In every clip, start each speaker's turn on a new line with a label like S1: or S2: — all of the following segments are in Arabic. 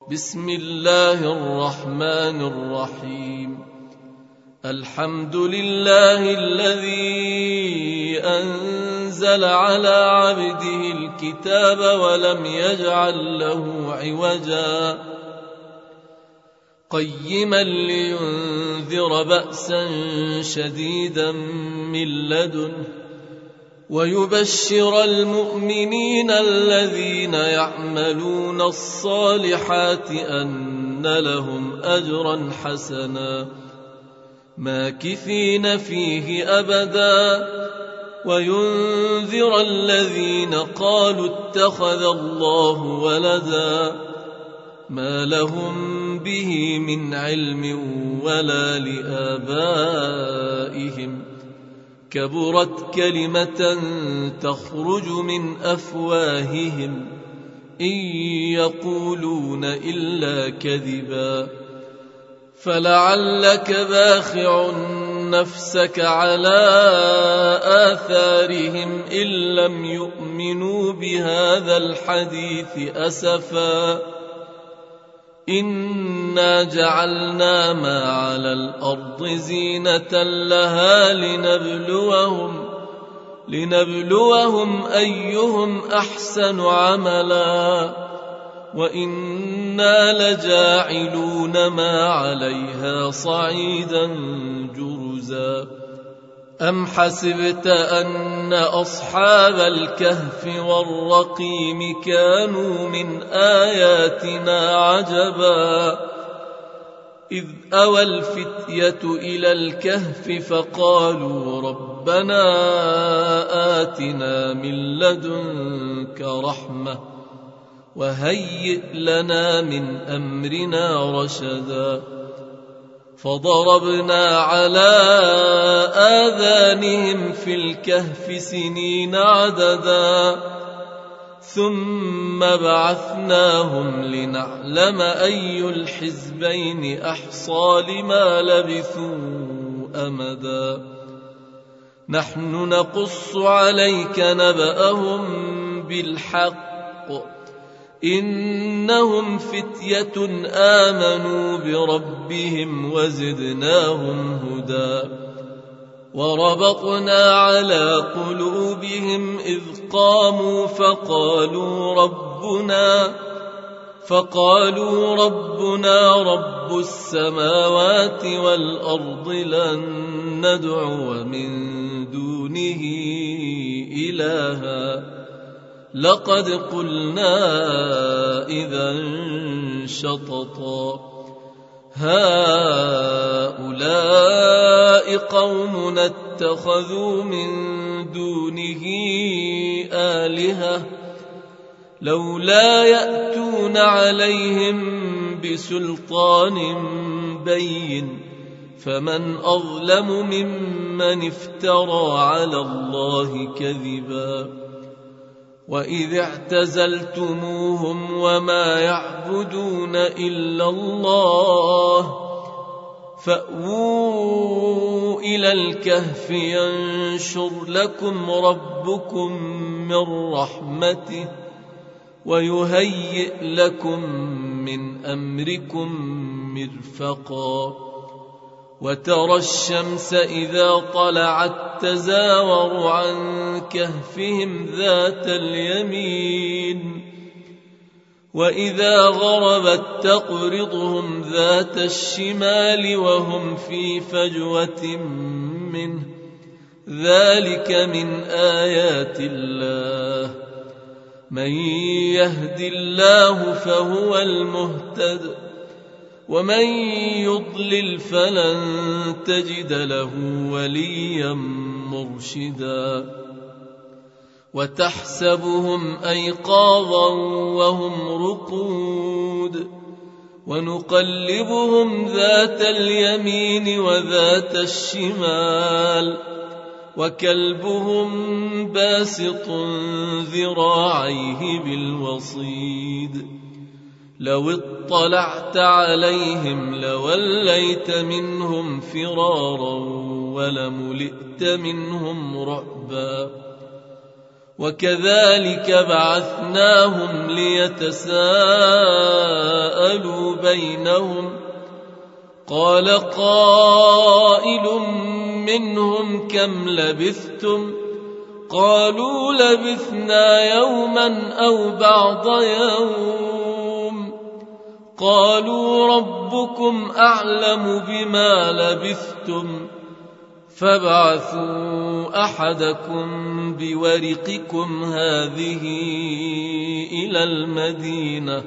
S1: بسم الله الرحمن الرحيم. الحمد لله الذي أنزل على عبده الكتاب ولم يجعل له عوجا قيما لينذر بأسا شديدا من لدنه ويبشر المؤمنين الذين يعملون الصالحات أن لهم أجرا حسنا ماكثين فيه أبدا وينذر الذين قالوا اتخذ الله ولدا ما لهم به من علم ولا لآبائهم كبرت كلمة تخرج من أفواههم إن يقولون إلا كذبا فلعلك باخع نفسك على آثارهم إن لم يؤمنوا بهذا الحديث أسفا إنا جعلنا ما على الأرض زينة لها لنبلوهم أيهم أحسن عملا وإنا لجاعلون ما عليها صعيدا جرزا أم حسبت أن أصحاب الكهف والرقيم كانوا من آياتنا عجبا إذ أوى الفتية إلى الكهف فقالوا ربنا آتنا من لدنك رحمة وهيئ لنا من أمرنا رشدا فضربنا على آذانهم في الكهف سنين عددا ثم بعثناهم لنعلم أي الحزبين أحصى لما لبثوا أمدا نحن نقص عليك نبأهم بالحق إنهم فتية آمنوا بربهم وزدناهم هدى وربطنا على قلوبهم إذ قاموا فقالوا ربنا رب السماوات والأرض لن ندعو من دونه إلها لقد قلنا إذا شططا هؤلاء قوم اتخذوا من دونه آلهة لولا يأتون عليهم بسلطان بين فمن أظلم ممن افترى على الله كذبا وإذ اعتزلتموهم وما يعبدون إلا الله فأووا إلى الكهف ينشر لكم ربكم من رحمته ويهيئ لكم من أمركم مرفقا وترى الشمس إذا طلعت تزاور عن كهفهم ذات اليمين وإذا غربت تقرضهم ذات الشمال وهم في فجوة منه ذلك من آيات الله من يهد الله فهو المهتد ومن يضلل فلن تجد له وليا مرشدا وتحسبهم أيقاظا وهم رقود ونقلبهم ذات اليمين وذات الشمال وكلبهم باسط ذراعيه بالوصيد لو اطلعت عليهم لوليت منهم فرارا ولملئت منهم رعبا وكذلك بعثناهم ليتساءلوا تساءلوا بينهم قال قائل منهم كم لبثتم قالوا لبثنا يوما أو بعض يوم قالوا ربكم أعلم بما لبثتم فابعثوا أحدكم بورقكم هذه إلى المدينة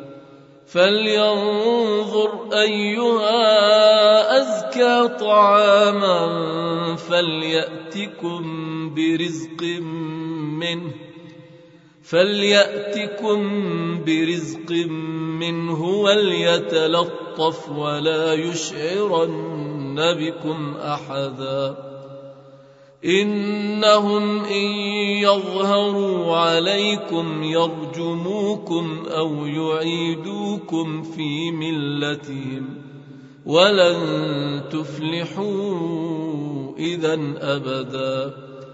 S1: فلينظر أيها أزكى طعاما فليأتكم برزق منه وليتلطف ولا يشعرن بكم أحدا إنهم إن يظهروا عليكم يرجموكم أو يعيدوكم في ملتهم ولن تفلحوا إذن أبدا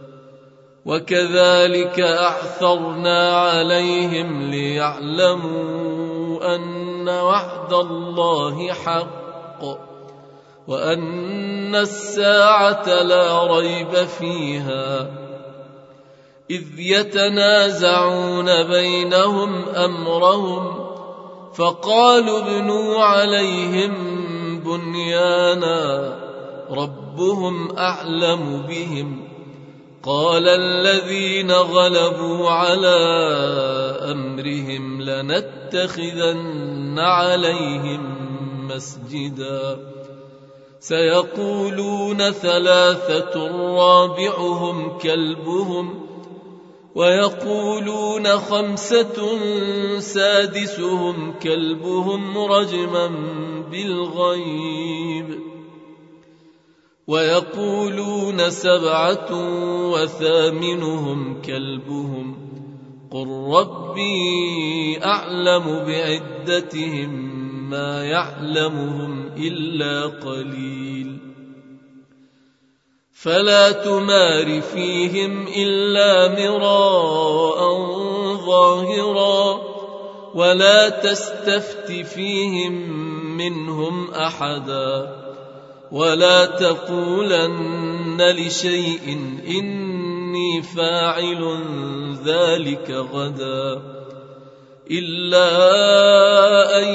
S1: وكذلك أعثرنا عليهم ليعلموا أن وعد الله حق وأن الساعة لا ريب فيها إذ يتنازعون بينهم أمرهم فقالوا ابنوا عليهم بنيانا ربهم أعلم بهم قال الذين غلبوا على أمرهم لنتخذن عليهم مسجدا سيقولون ثلاثة رابعهم كلبهم ويقولون خمسة سادسهم كلبهم رجما بالغيب ويقولون سبعة وثامنهم كلبهم قل ربي أعلم بعدتهم ما يعلمهم إلا قليل فلا تمار فيهم إلا مراء ظاهرا ولا تستفت فيهم منهم أحدا ولا تقولن لشيء إني فاعل ذلك غدا إلا أن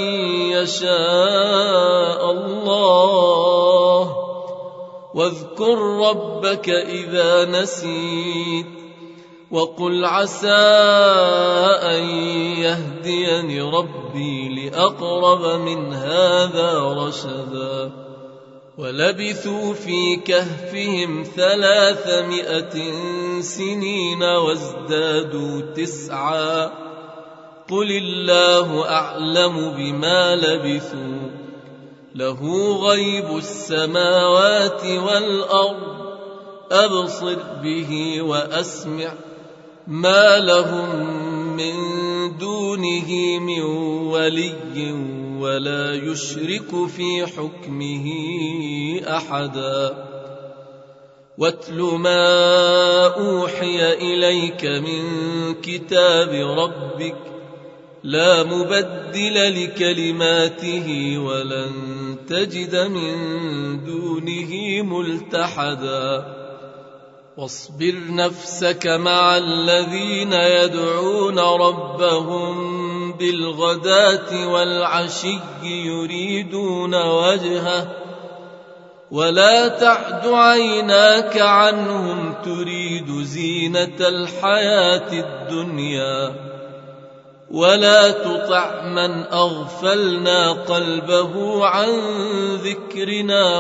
S1: يشاء الله واذكر ربك إذا نسيت وقل عسى أن يهديني ربي لأقرب من هذا رشدا ولبثوا في كهفهم 300 سنين وازدادوا 9 قل الله أعلم بما لبثوا له غيب السماوات والأرض أبصر به وأسمع ما لهم من دونه من ولي ولا يشرك في حكمه أحدا واتل ما أوحي إليك من كتاب ربك لا مبدل لكلماته ولن تجد من دونه ملتحدا واصبر نفسك مع الذين يدعون ربهم بالغداة والعشي يريدون وجهه ولا تعد عيناك عنهم تريد زينة الحياة الدنيا ولا تطع من أغفلنا قلبه عن ذكرنا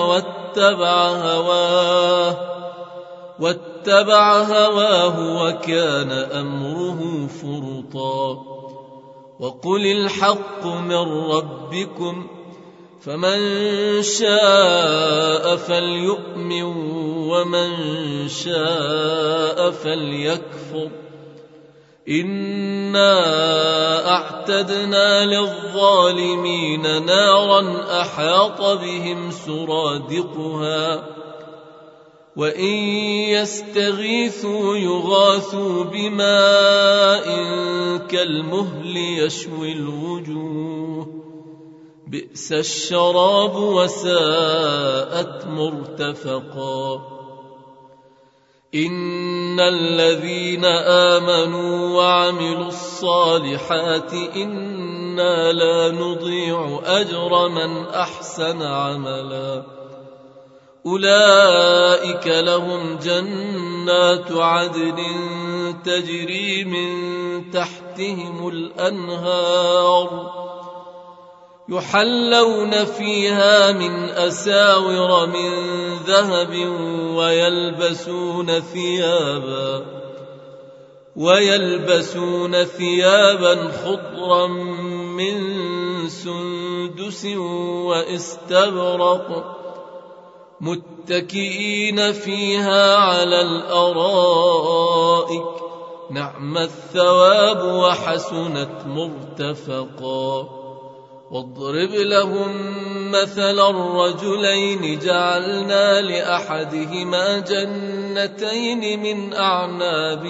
S1: واتبع هواه وكان أمره فرطا وقل الحق من ربكم فمن شاء فليؤمن ومن شاء فليكفر إنا أعتدنا للظالمين نارا أحاط بهم سرادقها وإن يستغيثوا يغاثوا بماء كالمهل يشوي الوجوه بئس الشراب وساءت مرتفقا إن الذين آمنوا وعملوا الصالحات إنا لا نضيع أجر من أحسن عملا أولئك لهم جنات عدن تجري من تحتهم الأنهار يحلون فيها من أساور من ذهب ويلبسون ثيابا خضرا من سندس واستبرق متكئين فيها على الأرائك نعم الثواب وحسنت مرتفقا واضرب لهم مثل الرجلين جعلنا لأحدهما جنتين من أعناب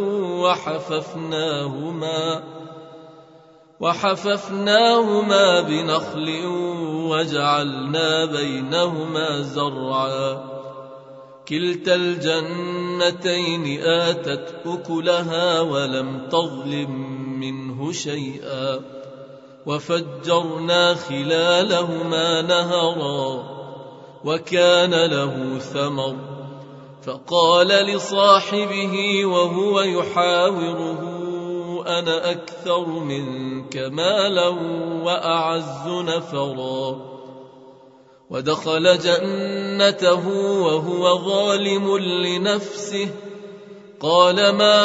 S1: وحففناهما بنخل وجعلنا بينهما زرعا كلتا الجنتين آتت أكلها ولم تظلم منه شيئا وفجرنا خلالهما نهرا وكان له ثمر فقال لصاحبه وهو يحاوره أنا أكثر منك مالا وأعز نفرا ودخل جنته وهو ظالم لنفسه قال ما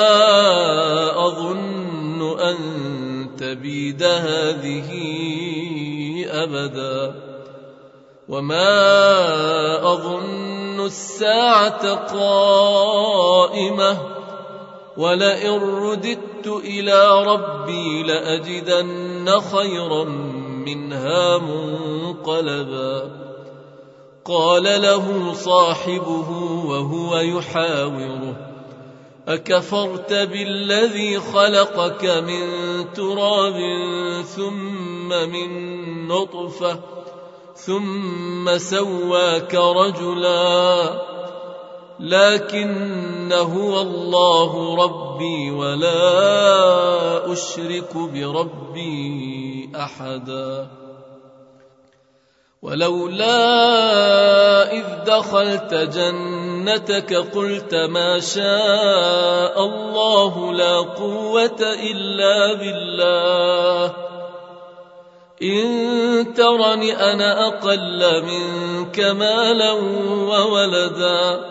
S1: أظن أن تبيد هذه أبدا وما أظن الساعة قائمة ولئن رددت إلى ربي لأجدن خيرا منها منقلبا قال له صاحبه وهو يحاوره أكفرت بالذي خلقك من تراب ثم من نطفة ثم سواك رجلا لكن هو الله ربي ولا أشرك بربي أحدا ولولا إذ دخلت جنتك قلت ما شاء الله لا قوة إلا بالله إن ترني أنا أقل منك مالا وولدا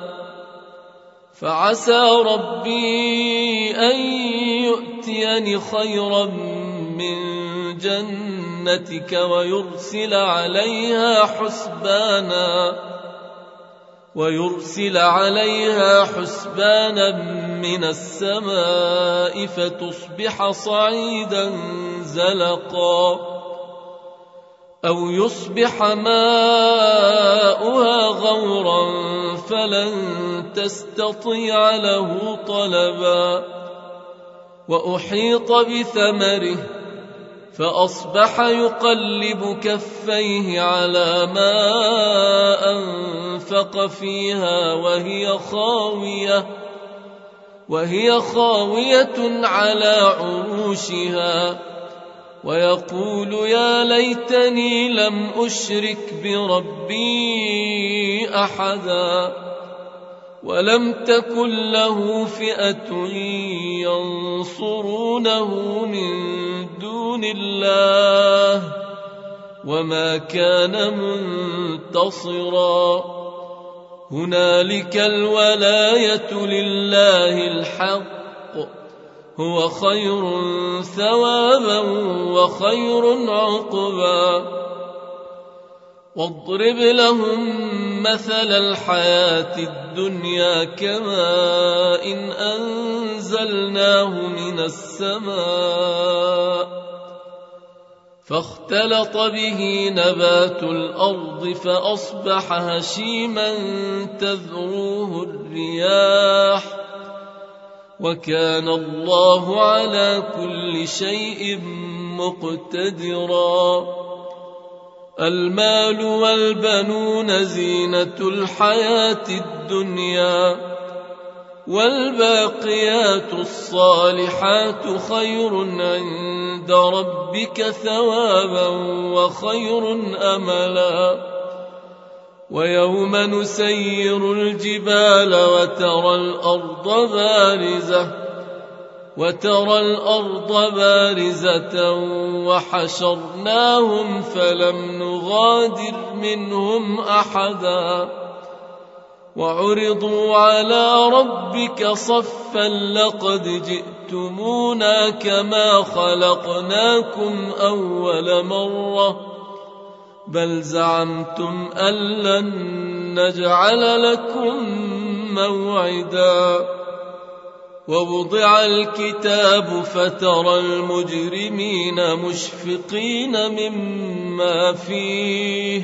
S1: فعسى ربي أن يؤتيني خيرا من جنتك ويرسل عليها حسبانا من السماء فتصبح صعيدا زلقا أو يصبح ماؤها غورا فلن تستطيع له طلبا وأحيط بثمره فأصبح يقلب كفيه على ما أنفق فيها وهي خاوية على عروشها ويقول يا ليتني لم أشرك بربي أحدا ولم تكن له فئة ينصرونه من دون الله وما كان منتصرا هنالك الولاية لله الحق هو خير ثوابا وخير عقبا واضرب لهم مثل الحياة الدنيا كماء إن أنزلناه من السماء فاختلط به نبات الأرض فأصبح هشيما تذروه الرياح وكان الله على كل شيء مقتدرا المال والبنون زينة الحياة الدنيا، والباقيات الصالحات خير عند ربك ثوابا وخير أملا. ويوم نسير الجبال وترى الأرض بارزة وحشرناهم فلم نغادر منهم أحدا، وعرضوا على ربك صفا لقد جئتمونا كما خلقناكم أول مرة بل زعمتم أن لن نجعل لكم موعدا. ووضع الكتاب فترى المجرمين مشفقين مما فيه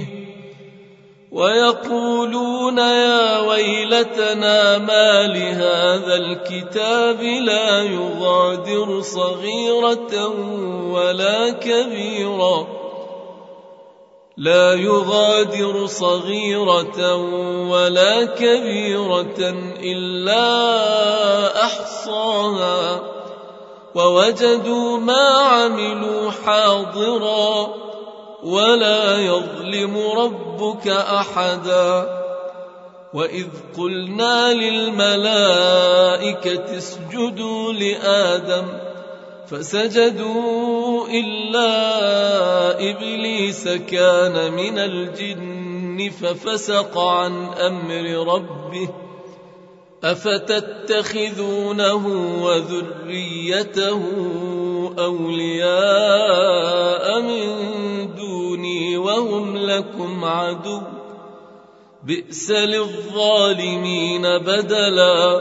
S1: ويقولون يا ويلتنا ما لهذا الكتاب لا يغادر صغيرة ولا كبيرة إلا أحصاها ووجدوا ما عملوا حاضرا ولا يظلم ربك أحدا. وإذ قلنا للملائكة اسجدوا لآدم فسجدوا إلا إبليس كان من الجن ففسق عن أمر ربه أفتتخذونه وذريته أولياء من دوني وهم لكم عدو بئس للظالمين بدلا.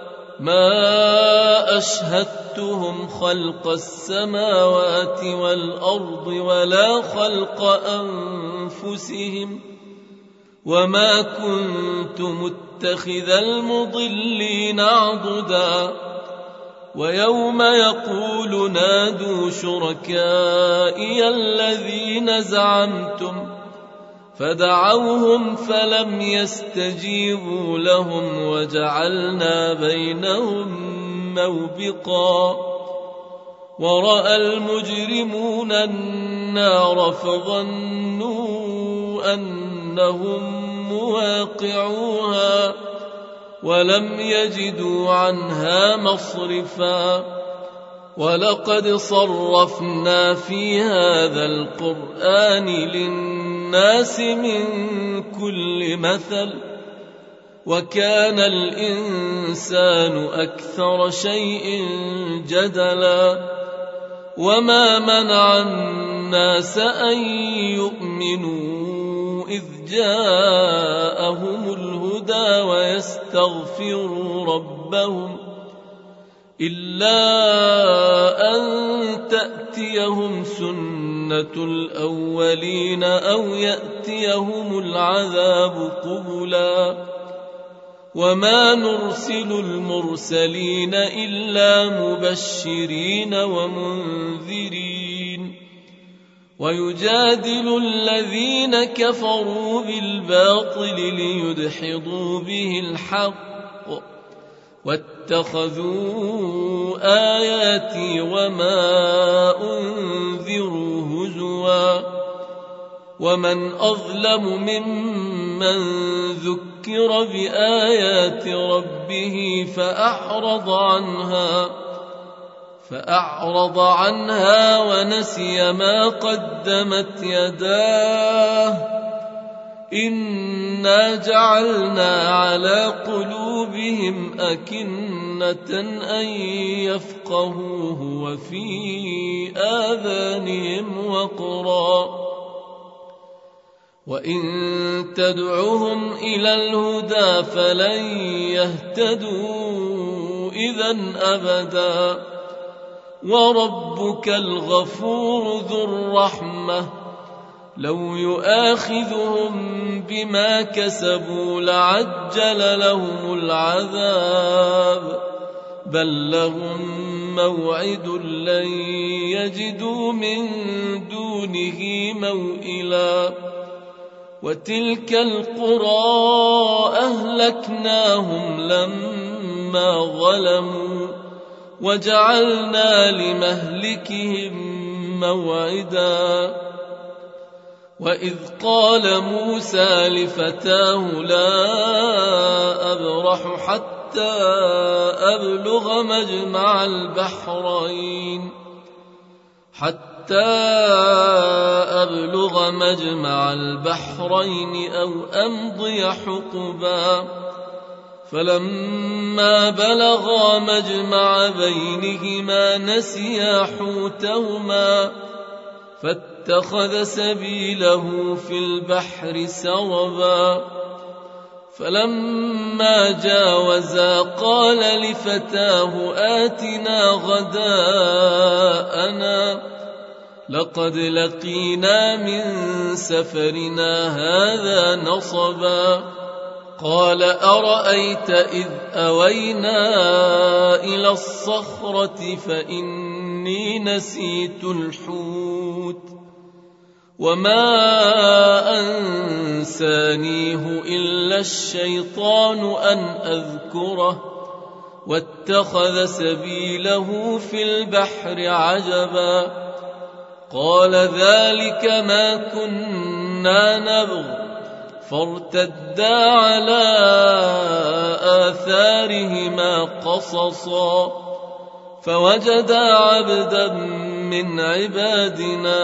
S1: ما أشهدتهم خلق السماوات والأرض ولا خلق أنفسهم وما كنت متخذ المضلين عضدا. ويوم يقول نادوا شركائي الذين زعمتم فدعوهم فلم يستجيبوا لهم وجعلنا بينهم موبقا. ورأى المجرمون النار فظنوا أنهم مواقعوها ولم يجدوا عنها مصرفا. ولقد صرفنا في هذا القرآن للناس من كل مثل وكان الإنسان أكثر شيء جدلا. وما منع الناس أن يؤمنوا إذ جاءهم الهدى ويستغفروا ربهم إلا أن تأتيهم سنة الأولين أو يأتيهم العذاب قبلا. وما نرسل المرسلين إلا مبشرين ومنذرين ويجادل الذين كفروا بالباطل ليدحضوا به الحق واتخذوا آياتي وما أنذروا هزوا. ومن أظلم ممن ذكر بآيات ربه فأعرض عنها ونسي ما قدمت يداه إنا جعلنا على قلوبهم أكنة أن يفقهوه وفي آذانهم وقرا وإن تدعهم إلى الهدى فلن يهتدوا إذن أبدا. وربك الغفور ذو الرحمة لو يؤاخذهم بما كسبوا لعجل لهم العذاب بل لهم موعد لن يجدوا من دونه موئلا وتلك القرى أهلكناهم لما ظلموا وجعلنا لمهلكهم موعدا وإذ قال موسى لفتاه لا أبرح حتى أبلغ مجمع البحرين أو أمضي حقبا فلما بلغا مجمع بينهما نسيا حوتهما فاتخذ سبيله في البحر سربا فلما جاوزا قال لفتاه آتنا غداءنا لقد لقينا من سفرنا هذا نصبا قال أرأيت إذ أوينا إلى الصخرة فإني نسيت الحوت وما أنسانيه إلا الشيطان أن أذكره واتخذ سبيله في البحر عجبا قال ذلك ما كنا نبغ فارتدا على آثارهما قصصا فوجدا عبدا من عبادنا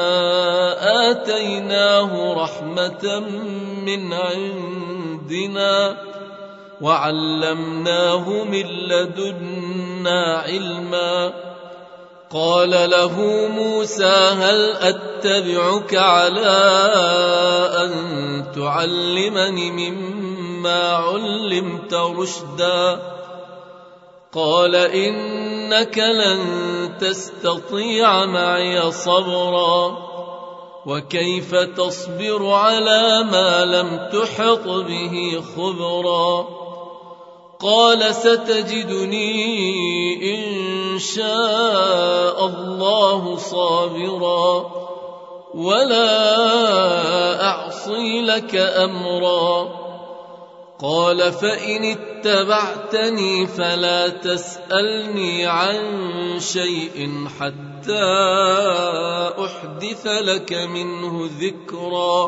S1: آتيناه رحمة من عندنا وعلمناه من لدنا علما قال له موسى هل أتبعك على أن تعلمني مما علمت رشدا قال إنك لن تستطيع معي صبرا وكيف تصبر على ما لم تحط به خبرا قال ستجدني إن شاء الله صابرا ولا أعصي لك أمرا قال فإن اتبعتني فلا تسألني عن شيء حتى أحدث لك منه ذكرا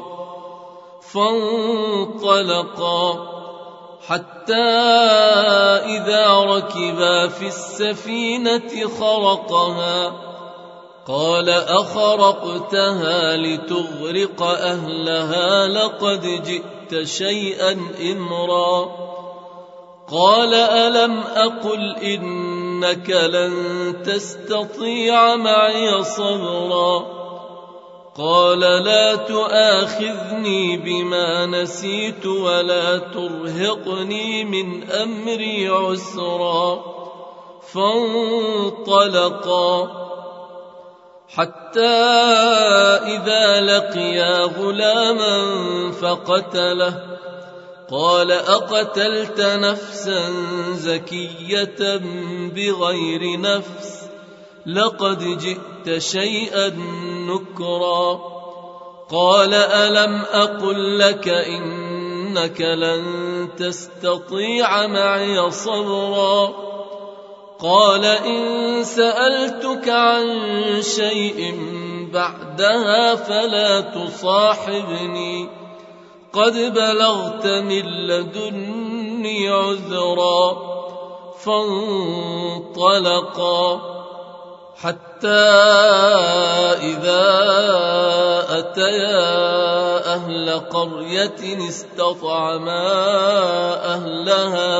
S1: فانطلقا حتى إذا ركبا في السفينة خرقها قال أخرقتها لتغرق أهلها لقد جئت شيئا إمرا قال ألم أقل إنك لن تستطيع معي صبرا قال لا تؤاخذني بما نسيت ولا ترهقني من أمري عسرا فانطلقا حتى إذا لقيا غلاما فقتله قال أقتلت نفسا زكية بغير نفس لقد جئت شيئا نكرا قال ألم أقل لك إنك لن تستطيع معي صبرا قال إن سألتك عن شيء بعدها فلا تصاحبني قد بلغت من لدني عذرا فانطلقا حتى إذا أتيا أهل قرية استطعما أهلها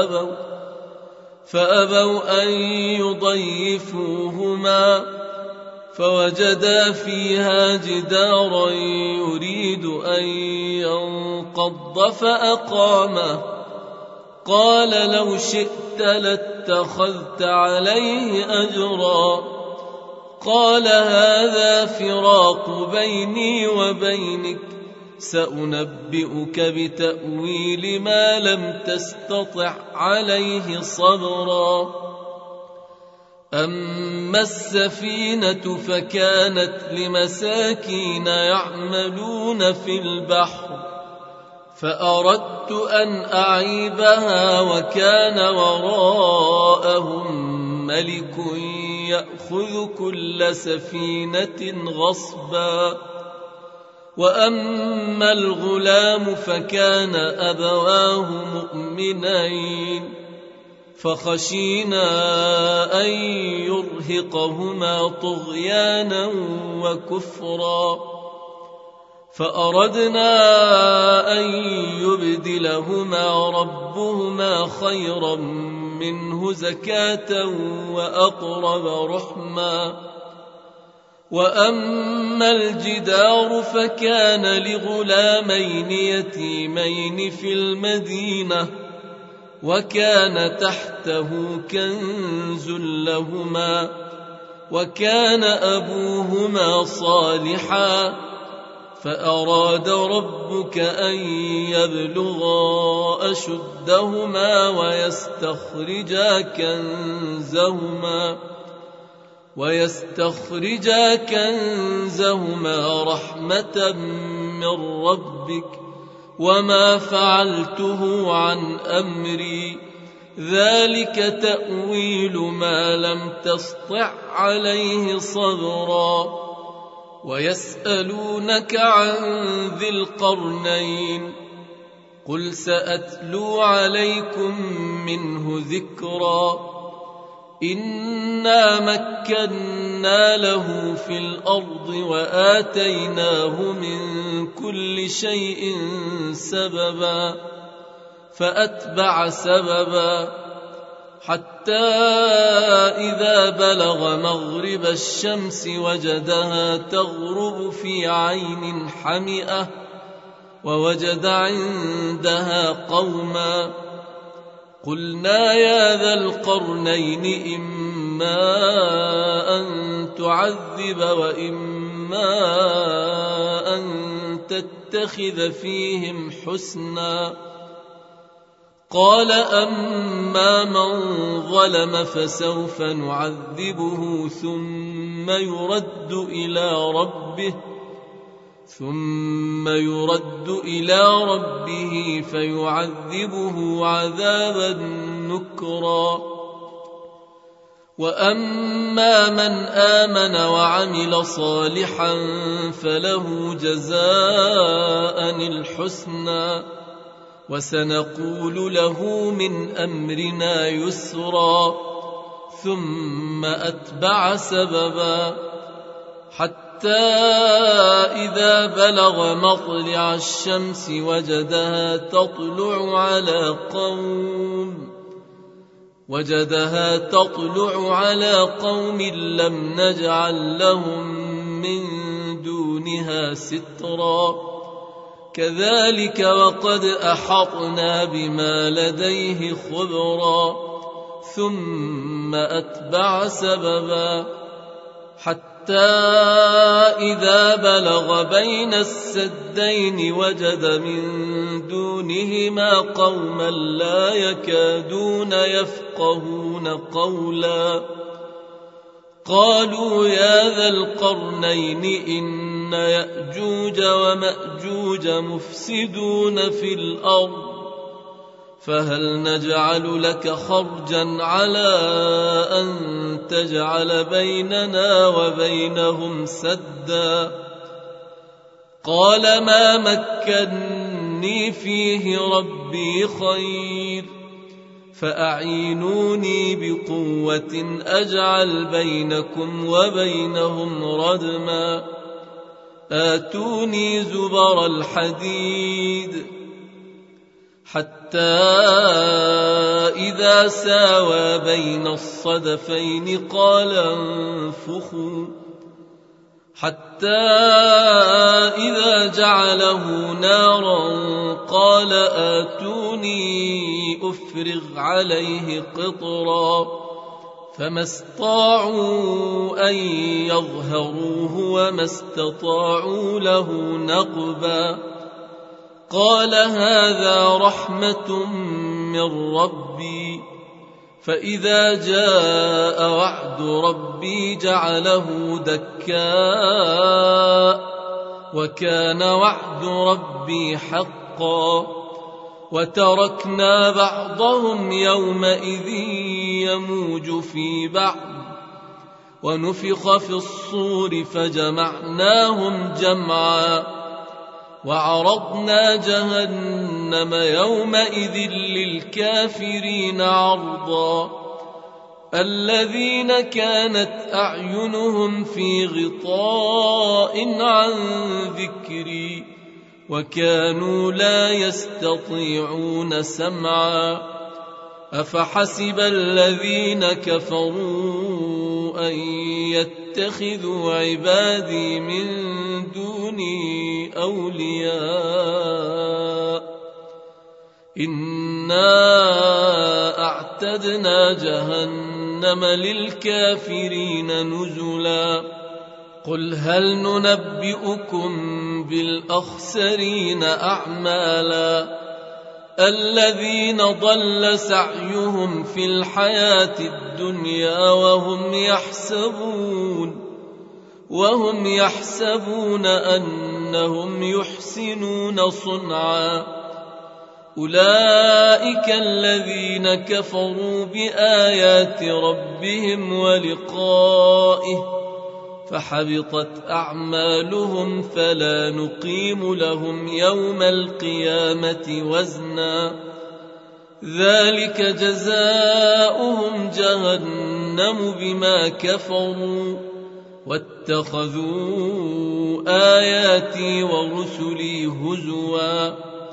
S1: فأبوا أن يضيفوهما فوجدا فيها جدارا يريد أن ينقض فأقامه قال لو شئت لاتخذت عليه أجرا قال هذا فراق بيني وبينك سأنبئك بتأويل ما لم تستطع عليه صبرا أما السفينة فكانت لمساكين يعملون في البحر فأردت أن أعيبها وكان وراءهم ملك يأخذ كل سفينة غصبا. وأما الغلام فكان أبواه مؤمنين فخشينا أن يرهقهما طغيانا وكفرا فأردنا أن يبدلهما ربهما خيرا منه زكاة وأقرب رحما. وأما الجدار فكان لغلامين يتيمين في المدينة وكان تحته كنز لهما وكان أبوهما صالحا فأراد ربك أن يبلغا أشدهما ويستخرجا كنزهما رحمة من ربك وما فعلته عن أمري ذلك تأويل ما لم تسطع عليه صبرا. ويسألونك عن ذي القرنين قل سأتلو عليكم منه ذكرا. إنا مكنا له في الأرض وآتيناه من كل شيء سببا فأتبع سببا حتى إذا بلغ مغرب الشمس وجدها تغرب في عين حمئة ووجد عندها قوما قلنا يا ذا القرنين إما أن تعذب وإما أن تتخذ فيهم حسنا. قال أما من ظلم فسوف نعذبه ثم يرد إلى ربه فيعذبه عذابا نكرا. وأما من آمن وعمل صالحا فله جزاء الحسنى وسنقول له من أمرنا يسرا. ثم أتبع سببا حتى إذا بلغ مطلع الشمس وجدها تطلع على قوم لم نجعل لهم من دونها سترا. كذلك وقد أحطنا بما لديه خبرا. ثم أتبع سببا حتى إذا بلغ بين السدين وجد من دونهما قوما لا يكادون يفقهون قولا. قالوا يا ذا القرنين إن يأجوج ومأجوج مفسدون في الأرض فهل نجعل لك خرجا على أن تجعل بيننا وبينهم سدا. قال ما مكني فيه ربي خير فأعينوني بقوة أجعل بينكم وبينهم ردما. آتوني زبر الحديد حتى إذا ساوى بين الصدفين قال انفخوا حتى إذا جعله نارا قال آتوني أفرغ عليه قطرا. فما استطاعوا أن يظهروه وما استطاعوا له نقبا. قال هذا رحمة من ربي فإذا جاء وعد ربي جعله دكاء وكان وعد ربي حقا وتركنا بعضهم يومئذ يموج في بعض ونفخ في الصور فجمعناهم جمعا وعرضنا جهنم يومئذ للكافرين عرضا الذين كانت أعينهم في غطاء عن ذكري وكانوا لا يستطيعون سمعا أفحسب الذين كفروا أن يتخذوا عبادي من دوني أولياء إنا أعتدنا جهنم للكافرين نزلا قل هل ننبئكم بالأخسرين أعمالا الذين ضل سعيهم في الحياة الدنيا وهم يحسبون أنهم يحسنون صنعا أولئك الذين كفروا بآيات ربهم ولقائه فحبطت أعمالهم فلا نقيم لهم يوم القيامة وزنا ذلك جزاؤهم جهنم بما كفروا واتخذوا آياتي ورسلي هزوا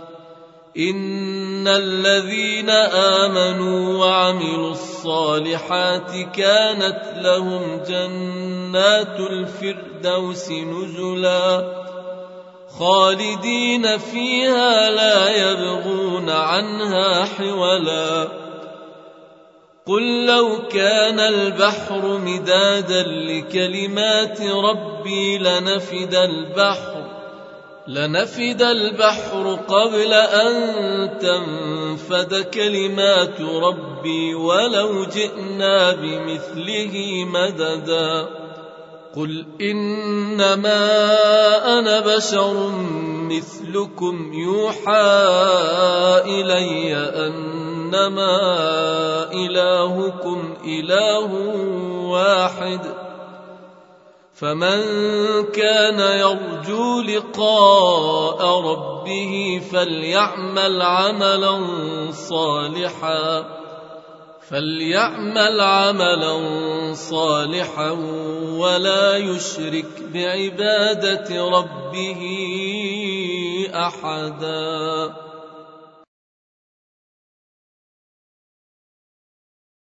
S1: إن الذين آمنوا وعملوا الصالحات كانت لهم جنات الفردوس نزلا خالدين فيها لا يبغون عنها حولا قل لو كان البحر مدادا لكلمات ربي لنفد البحر قبل أن تنفد كلمات ربي ولو جئنا بمثله مددا قل إنما أنا بشر مثلكم يوحى إلي أنما إلهكم إله واحد فمن كان يرجو لقاء ربه فليعمل عملا صالحا ولا يشرك بعبادة ربه أحدا.